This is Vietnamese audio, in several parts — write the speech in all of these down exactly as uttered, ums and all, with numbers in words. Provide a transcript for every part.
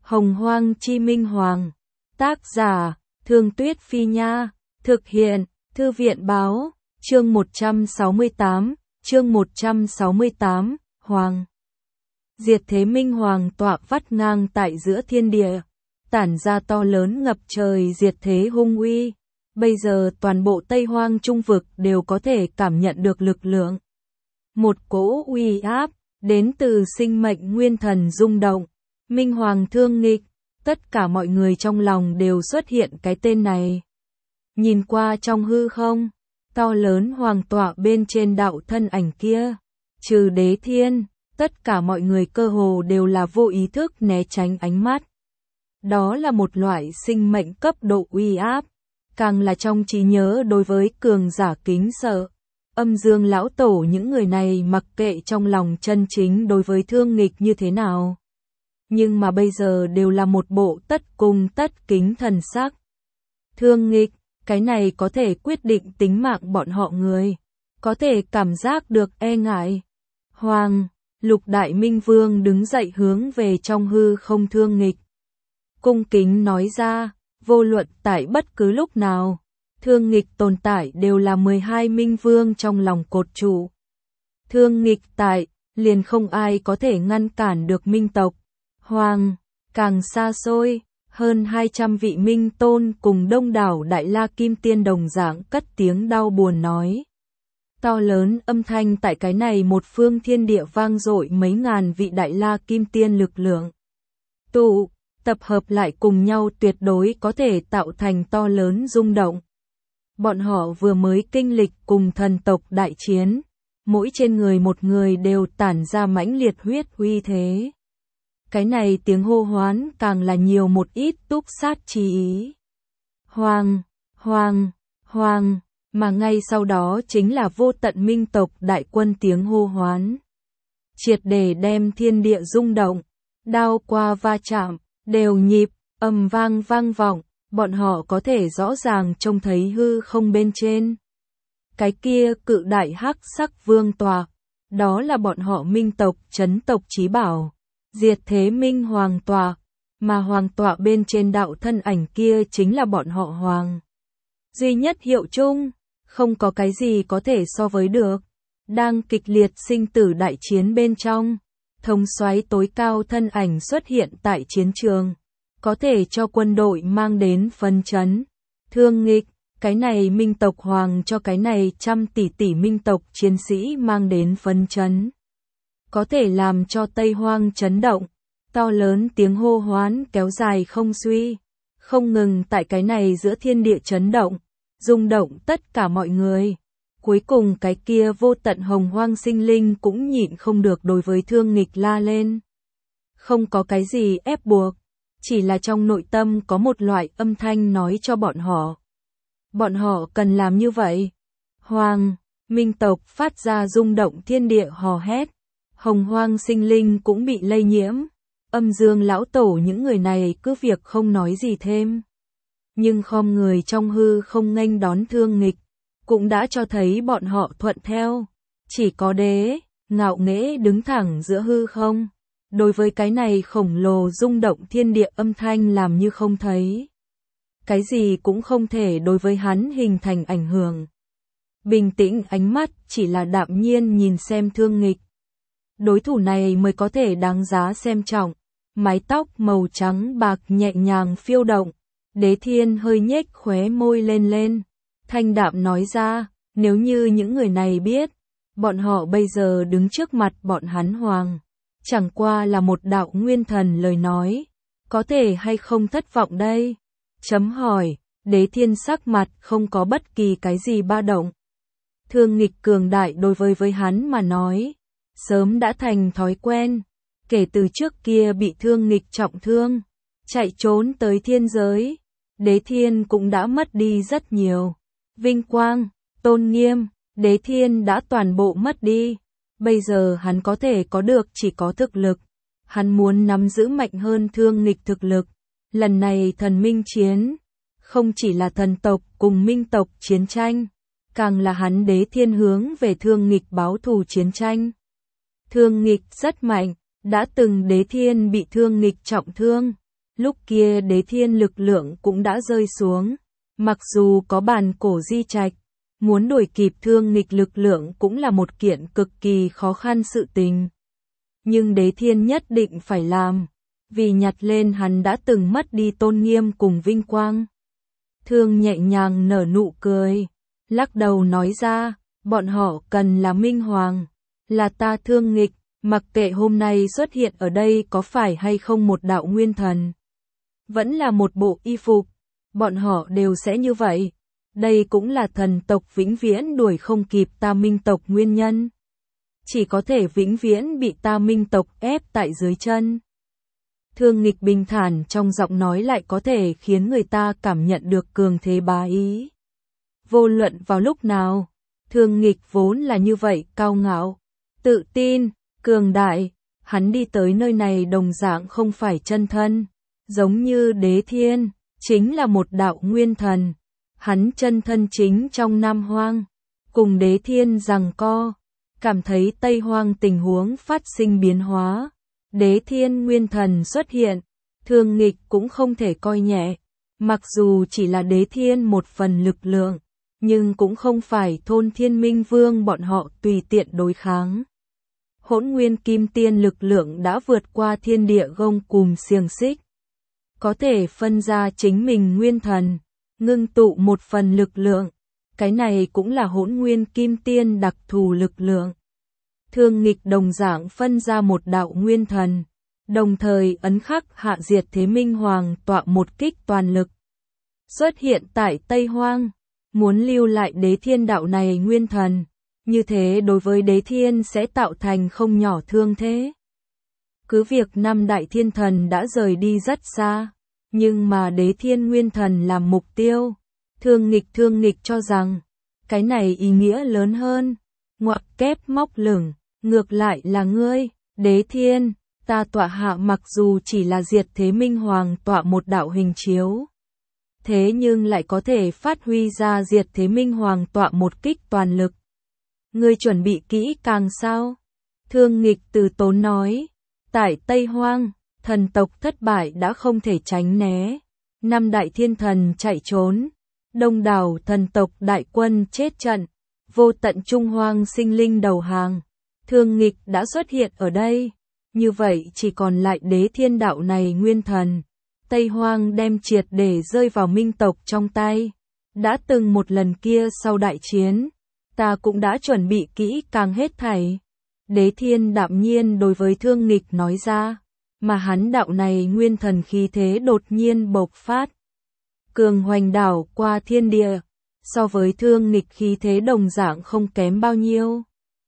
Hồng Hoang Chi Minh Hoàng. Tác giả, Thương Tuyết Phi Nha. Thực hiện, Thư viện Báo. Chương một trăm sáu mươi tám, chương một trăm sáu mươi tám, Hoàng. Diệt thế Minh Hoàng tọa vắt ngang tại giữa thiên địa, tản ra to lớn ngập trời diệt thế hung uy. Bây giờ toàn bộ Tây Hoang Trung vực đều có thể cảm nhận được lực lượng. Một cỗ uy áp, đến từ sinh mệnh nguyên thần rung động. Minh Hoàng thương nghịch, tất cả mọi người trong lòng đều xuất hiện cái tên này. Nhìn qua trong hư không, to lớn hoàng tọa bên trên đạo thân ảnh kia, trừ Đế Thiên, tất cả mọi người cơ hồ đều là vô ý thức né tránh ánh mắt. Đó là một loại sinh mệnh cấp độ uy áp, càng là trong trí nhớ đối với cường giả kính sợ. Âm Dương lão tổ những người này mặc kệ trong lòng chân chính đối với thương nghịch như thế nào, nhưng mà bây giờ đều là một bộ tất cung tất kính thần sắc. Thương nghịch, cái này có thể quyết định tính mạng bọn họ người, có thể cảm giác được e ngại. Hoàng, Lục Đại Minh Vương đứng dậy hướng về trong hư không thương nghịch, cung kính nói ra, vô luận tại bất cứ lúc nào, thương nghịch tồn tại đều là mười hai Minh Vương trong lòng cột trụ. Thương nghịch tại, liền không ai có thể ngăn cản được Minh tộc. Hoàng, càng xa xôi, hơn hai trăm vị Minh Tôn cùng đông đảo Đại La Kim Tiên đồng dạng cất tiếng đau buồn nói. To lớn âm thanh tại cái này một phương thiên địa vang dội, mấy ngàn vị Đại La Kim Tiên lực lượng tụ tập hợp lại cùng nhau tuyệt đối có thể tạo thành to lớn rung động. Bọn họ vừa mới kinh lịch cùng thần tộc đại chiến, mỗi trên người một người đều tản ra mãnh liệt huyết uy thế. Cái này tiếng hô hoán càng là nhiều một ít túc sát chi ý. Hoàng, Hoàng, Hoàng, mà ngay sau đó chính là vô tận Minh tộc đại quân tiếng hô hoán. Triệt để đem thiên địa rung động, đao qua va chạm, đều nhịp, ầm vang vang vọng, bọn họ có thể rõ ràng trông thấy hư không bên trên. Cái kia cự đại hắc sắc vương tọa, đó là bọn họ Minh tộc chấn tộc chí bảo. Diệt thế Minh Hoàng tọa, mà hoàng tọa bên trên đạo thân ảnh kia chính là bọn họ Hoàng. Duy nhất hiệu chung, không có cái gì có thể so với được. Đang kịch liệt sinh tử đại chiến bên trong, thống soái tối cao thân ảnh xuất hiện tại chiến trường, có thể cho quân đội mang đến phấn chấn. Thương nghịch, cái này Minh tộc Hoàng cho cái này trăm tỷ tỷ Minh tộc chiến sĩ mang đến phấn chấn, có thể làm cho Tây Hoang chấn động. To lớn tiếng hô hoán kéo dài không suy, không ngừng tại cái này giữa thiên địa chấn động, rung động tất cả mọi người. Cuối cùng cái kia vô tận hồng hoang sinh linh cũng nhịn không được đối với thương nghịch la lên. Không có cái gì ép buộc, chỉ là trong nội tâm có một loại âm thanh nói cho bọn họ. Bọn họ cần làm như vậy. Hoàng, Minh tộc phát ra rung động thiên địa hò hét. Hồng hoang sinh linh cũng bị lây nhiễm. Âm Dương lão tổ những người này cứ việc không nói gì thêm, nhưng khom người trong hư không nghênh đón thương nghịch, cũng đã cho thấy bọn họ thuận theo. Chỉ có Đế, ngạo nghễ đứng thẳng giữa hư không, đối với cái này khổng lồ rung động thiên địa âm thanh làm như không thấy. Cái gì cũng không thể đối với hắn hình thành ảnh hưởng. Bình tĩnh ánh mắt chỉ là đạm nhiên nhìn xem thương nghịch. Đối thủ này mới có thể đáng giá xem trọng. Mái tóc màu trắng bạc nhẹ nhàng phiêu động. Đế Thiên hơi nhếch khóe môi lên lên, thanh đạm nói ra, nếu như những người này biết, bọn họ bây giờ đứng trước mặt bọn hắn Hoàng, chẳng qua là một đạo nguyên thần lời nói, có thể hay không thất vọng đây? Chấm hỏi, Đế Thiên sắc mặt không có bất kỳ cái gì ba động. Thương nghịch cường đại đối với với hắn mà nói, sớm đã thành thói quen, kể từ trước kia bị thương nghịch trọng thương, chạy trốn tới thiên giới, Đế Thiên cũng đã mất đi rất nhiều. Vinh quang, tôn nghiêm, Đế Thiên đã toàn bộ mất đi. Bây giờ hắn có thể có được chỉ có thực lực. Hắn muốn nắm giữ mạnh hơn thương nghịch thực lực. Lần này thần minh chiến, không chỉ là thần tộc cùng minh tộc chiến tranh, càng là hắn Đế Thiên hướng về thương nghịch báo thù chiến tranh. Thương nghịch rất mạnh, đã từng Đế Thiên bị thương nghịch trọng thương, Lúc kia Đế Thiên lực lượng cũng đã rơi xuống, mặc dù có bàn cổ di trạch, muốn đuổi kịp Thương Nghịch lực lượng cũng là một kiện cực kỳ khó khăn sự tình. Nhưng Đế Thiên nhất định phải làm, vì nhặt lên hắn đã từng mất đi tôn nghiêm cùng vinh quang. Thương nhẹ nhàng nở nụ cười, lắc đầu nói ra, bọn họ cần là Minh Hoàng, là ta Thương Nghịch, mặc kệ hôm nay xuất hiện ở đây có phải hay không một đạo nguyên thần, vẫn là một bộ y phục, bọn họ đều sẽ như vậy. Đây cũng là thần tộc vĩnh viễn đuổi không kịp ta Minh tộc nguyên nhân. Chỉ có thể vĩnh viễn bị ta Minh tộc ép tại dưới chân. Thương Nghịch bình thản trong giọng nói lại có thể khiến người ta cảm nhận được cường thế bá ý. Vô luận vào lúc nào, Thương Nghịch vốn là như vậy cao ngạo, tự tin, cường đại, hắn đi tới nơi này đồng dạng không phải chân thân, giống như Đế Thiên, chính là một đạo nguyên thần. Hắn chân thân chính trong Nam Hoang, cùng Đế Thiên giằng co, cảm thấy Tây Hoang tình huống phát sinh biến hóa. Đế Thiên nguyên thần xuất hiện, Thương Nghịch cũng không thể coi nhẹ, mặc dù chỉ là Đế Thiên một phần lực lượng, nhưng cũng không phải thôn Thiên Minh Vương bọn họ tùy tiện đối kháng. Hỗn nguyên kim tiên lực lượng đã vượt qua thiên địa gông cùm xiềng xích, có thể phân ra chính mình nguyên thần, ngưng tụ một phần lực lượng, cái này cũng là hỗn nguyên kim tiên đặc thù lực lượng. Thương Nghịch đồng dạng phân ra một đạo nguyên thần, đồng thời ấn khắc hạ diệt thế Minh Hoàng tọa một kích toàn lực. Xuất hiện tại Tây Hoang, muốn lưu lại Đế Thiên đạo này nguyên thần, như thế đối với Đế Thiên sẽ tạo thành không nhỏ thương thế. Cứ việc năm đại thiên thần đã rời đi rất xa, nhưng mà Đế Thiên nguyên thần làm mục tiêu, Thương Nghịch Thương Nghịch cho rằng, cái này ý nghĩa lớn hơn, ngoặc kép móc lửng, ngược lại là ngươi, Đế Thiên, ta tọa hạ mặc dù chỉ là diệt thế Minh Hoàng tọa một đạo hình chiếu, thế nhưng lại có thể phát huy ra diệt thế Minh Hoàng tọa một kích toàn lực. Ngươi chuẩn bị kỹ càng sao? Thương Nghịch từ tốn nói, tại Tây Hoang, thần tộc thất bại đã không thể tránh né, năm đại thiên thần chạy trốn, đông đảo thần tộc đại quân chết trận, vô tận trung hoang sinh linh đầu hàng, Thương Nghịch đã xuất hiện ở đây, như vậy chỉ còn lại Đế Thiên đạo này nguyên thần, Tây Hoang đem triệt để rơi vào Minh tộc trong tay. Đã từng một lần kia sau đại chiến, ta cũng đã chuẩn bị kỹ càng hết thảy. Đế Thiên đạm nhiên đối với Thương Nghịch nói ra, mà hắn đạo này nguyên thần khí thế đột nhiên bộc phát. Cường hoành đảo qua thiên địa, so với Thương Nghịch khí thế đồng dạng không kém bao nhiêu.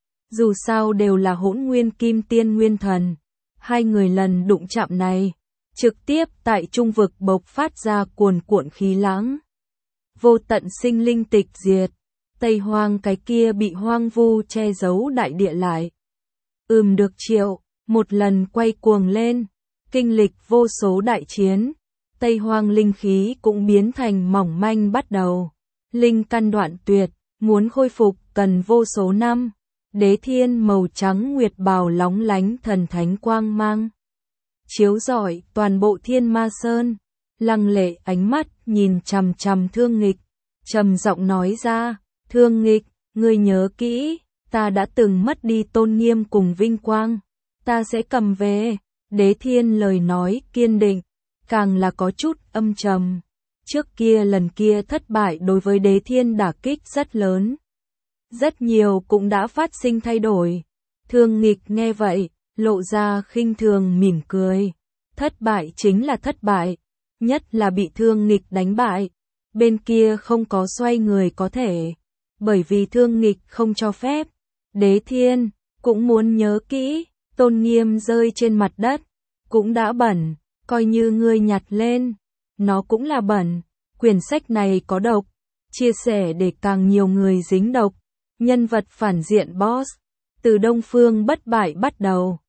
Dù sao đều là hỗn nguyên kim tiên nguyên thần, hai người lần đụng chạm này, trực tiếp tại trung vực bộc phát ra cuồn cuộn khí lãng. Vô tận sinh linh tịch diệt, Tây Hoang cái kia bị hoang vu che giấu đại địa lại. Ừm được triệu, một lần quay cuồng lên, kinh lịch vô số đại chiến, Tây Hoang linh khí cũng biến thành mỏng manh bắt đầu. Linh căn đoạn tuyệt, muốn khôi phục cần vô số năm. Đế Thiên màu trắng nguyệt bào lóng lánh thần thánh quang mang, chiếu rọi toàn bộ Thiên Ma Sơn. Lăng lệ ánh mắt nhìn chằm chằm Thương Nghịch, trầm giọng nói ra, Thương Nghịch, ngươi nhớ kỹ, ta đã từng mất đi tôn nghiêm cùng vinh quang, ta sẽ cầm về. Đế Thiên lời nói kiên định, càng là có chút âm trầm. Trước kia lần kia thất bại đối với Đế Thiên đả kích rất lớn. Rất nhiều cũng đã phát sinh thay đổi. Thương Nghịch nghe vậy, lộ ra khinh thường mỉm cười. Thất bại chính là thất bại, nhất là bị Thương Nghịch đánh bại. Bên kia không có xoay người có thể, bởi vì Thương Nghịch không cho phép. Đế Thiên cũng muốn nhớ kỹ, tôn nghiêm rơi trên mặt đất, cũng đã bẩn, coi như ngươi nhặt lên, nó cũng là bẩn. Quyển sách này có độc, chia sẻ để càng nhiều người dính độc. Nhân vật phản diện boss, từ Đông Phương bất bại bắt đầu.